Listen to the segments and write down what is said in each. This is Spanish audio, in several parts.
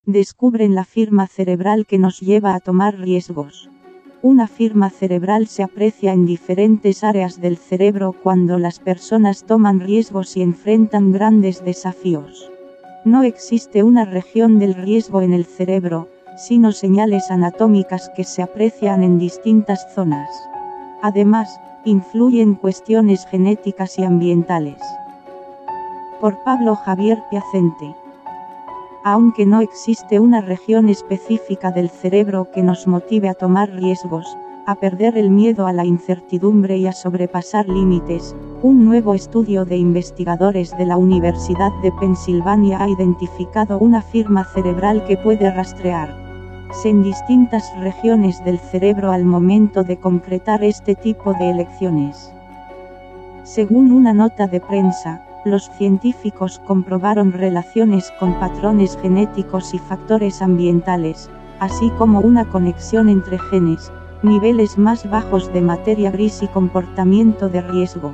descubren la firma cerebral que nos lleva a tomar riesgos. Una firma cerebral se aprecia en diferentes áreas del cerebro cuando las personas toman riesgos y enfrentan grandes desafíos. No existe una región del riesgo en el cerebro, sino señales anatómicas que se aprecian en distintas zonas. Además, influyen cuestiones genéticas y ambientales. Por Pablo Javier Piacente. Aunque no existe una región específica del cerebro que nos motive a tomar riesgos, a perder el miedo a la incertidumbre y a sobrepasar límites, un nuevo estudio de investigadores de la Universidad de Pensilvania ha identificado una firma cerebral que puede rastrearse en distintas regiones del cerebro al momento de concretar este tipo de elecciones. Según una nota de prensa, los científicos comprobaron relaciones con patrones genéticos y factores ambientales, así como una conexión entre genes, niveles más bajos de materia gris y comportamiento de riesgo.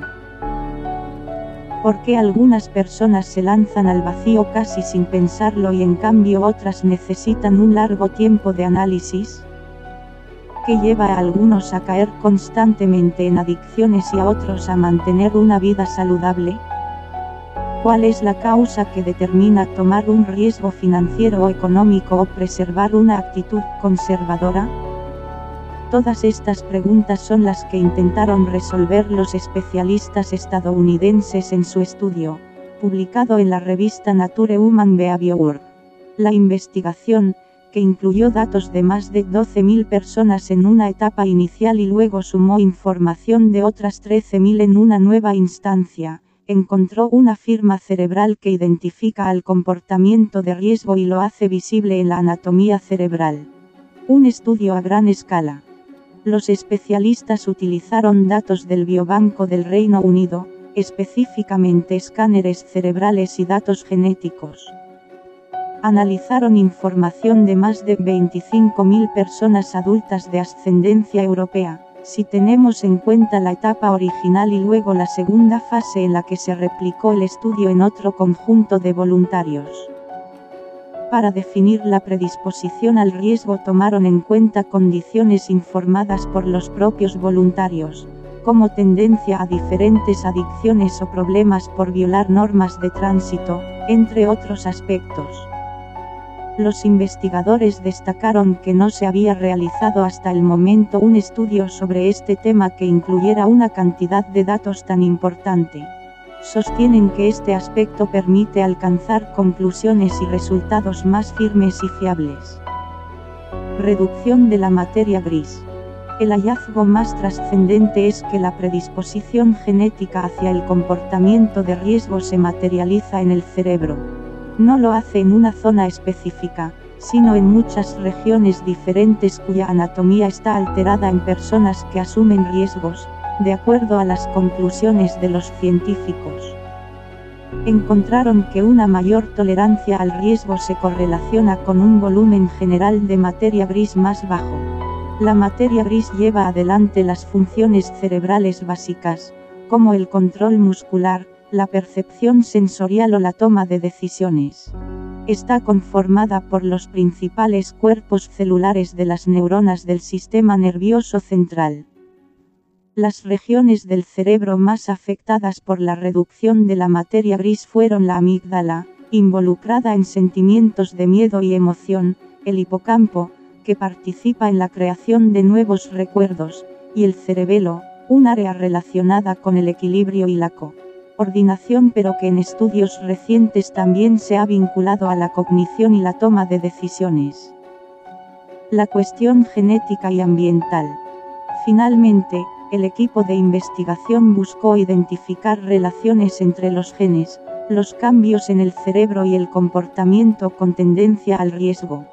¿Por qué algunas personas se lanzan al vacío casi sin pensarlo y en cambio otras necesitan un largo tiempo de análisis? ¿Qué lleva a algunos a caer constantemente en adicciones y a otros a mantener una vida saludable? ¿Cuál es la causa que determina tomar un riesgo financiero o económico o preservar una actitud conservadora? Todas estas preguntas son las que intentaron resolver los especialistas estadounidenses en su estudio, publicado en la revista Nature Human Behavior. La investigación, que incluyó datos de más de 12.000 personas en una etapa inicial y luego sumó información de otras 13.000 en una nueva instancia, encontró una firma cerebral que identifica al comportamiento de riesgo y lo hace visible en la anatomía cerebral. Un estudio a gran escala. Los especialistas utilizaron datos del Biobanco del Reino Unido, específicamente escáneres cerebrales y datos genéticos. Analizaron información de más de 25.000 personas adultas de ascendencia europea, si tenemos en cuenta la etapa original y luego la segunda fase en la que se replicó el estudio en otro conjunto de voluntarios. Para definir la predisposición al riesgo tomaron en cuenta condiciones informadas por los propios voluntarios, como tendencia a diferentes adicciones o problemas por violar normas de tránsito, entre otros aspectos. Los investigadores destacaron que no se había realizado hasta el momento un estudio sobre este tema que incluyera una cantidad de datos tan importante. Sostienen que este aspecto permite alcanzar conclusiones y resultados más firmes y fiables. Reducción de la materia gris. El hallazgo más trascendente es que la predisposición genética hacia el comportamiento de riesgo se materializa en el cerebro. No lo hace en una zona específica, sino en muchas regiones diferentes cuya anatomía está alterada en personas que asumen riesgos, de acuerdo a las conclusiones de los científicos. Encontraron que una mayor tolerancia al riesgo se correlaciona con un volumen general de materia gris más bajo. La materia gris lleva adelante las funciones cerebrales básicas, como el control muscular, la percepción sensorial o la toma de decisiones. Está conformada por los principales cuerpos celulares de las neuronas del sistema nervioso central. Las regiones del cerebro más afectadas por la reducción de la materia gris fueron la amígdala, involucrada en sentimientos de miedo y emoción, el hipocampo, que participa en la creación de nuevos recuerdos, y el cerebelo, un área relacionada con el equilibrio y la coordinación, pero que en estudios recientes también se ha vinculado a la cognición y la toma de decisiones. La cuestión genética y ambiental. Finalmente, el equipo de investigación buscó identificar relaciones entre los genes, los cambios en el cerebro y el comportamiento con tendencia al riesgo.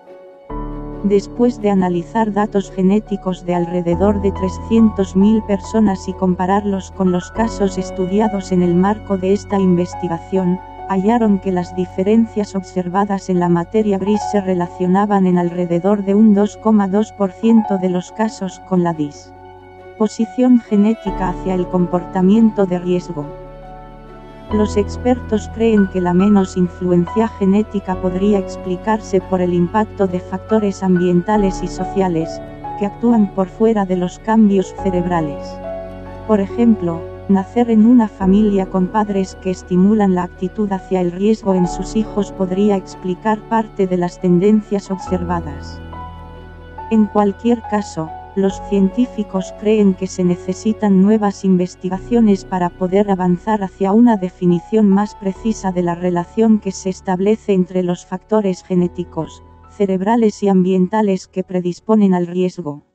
Después de analizar datos genéticos de alrededor de 300.000 personas y compararlos con los casos estudiados en el marco de esta investigación, hallaron que las diferencias observadas en la materia gris se relacionaban en alrededor de un 2,2% de los casos con la disposición genética hacia el comportamiento de riesgo. Los expertos creen que la menos influencia genética podría explicarse por el impacto de factores ambientales y sociales, que actúan por fuera de los cambios cerebrales. Por ejemplo, nacer en una familia con padres que estimulan la actitud hacia el riesgo en sus hijos podría explicar parte de las tendencias observadas. En cualquier caso, los científicos creen que se necesitan nuevas investigaciones para poder avanzar hacia una definición más precisa de la relación que se establece entre los factores genéticos, cerebrales y ambientales que predisponen al riesgo.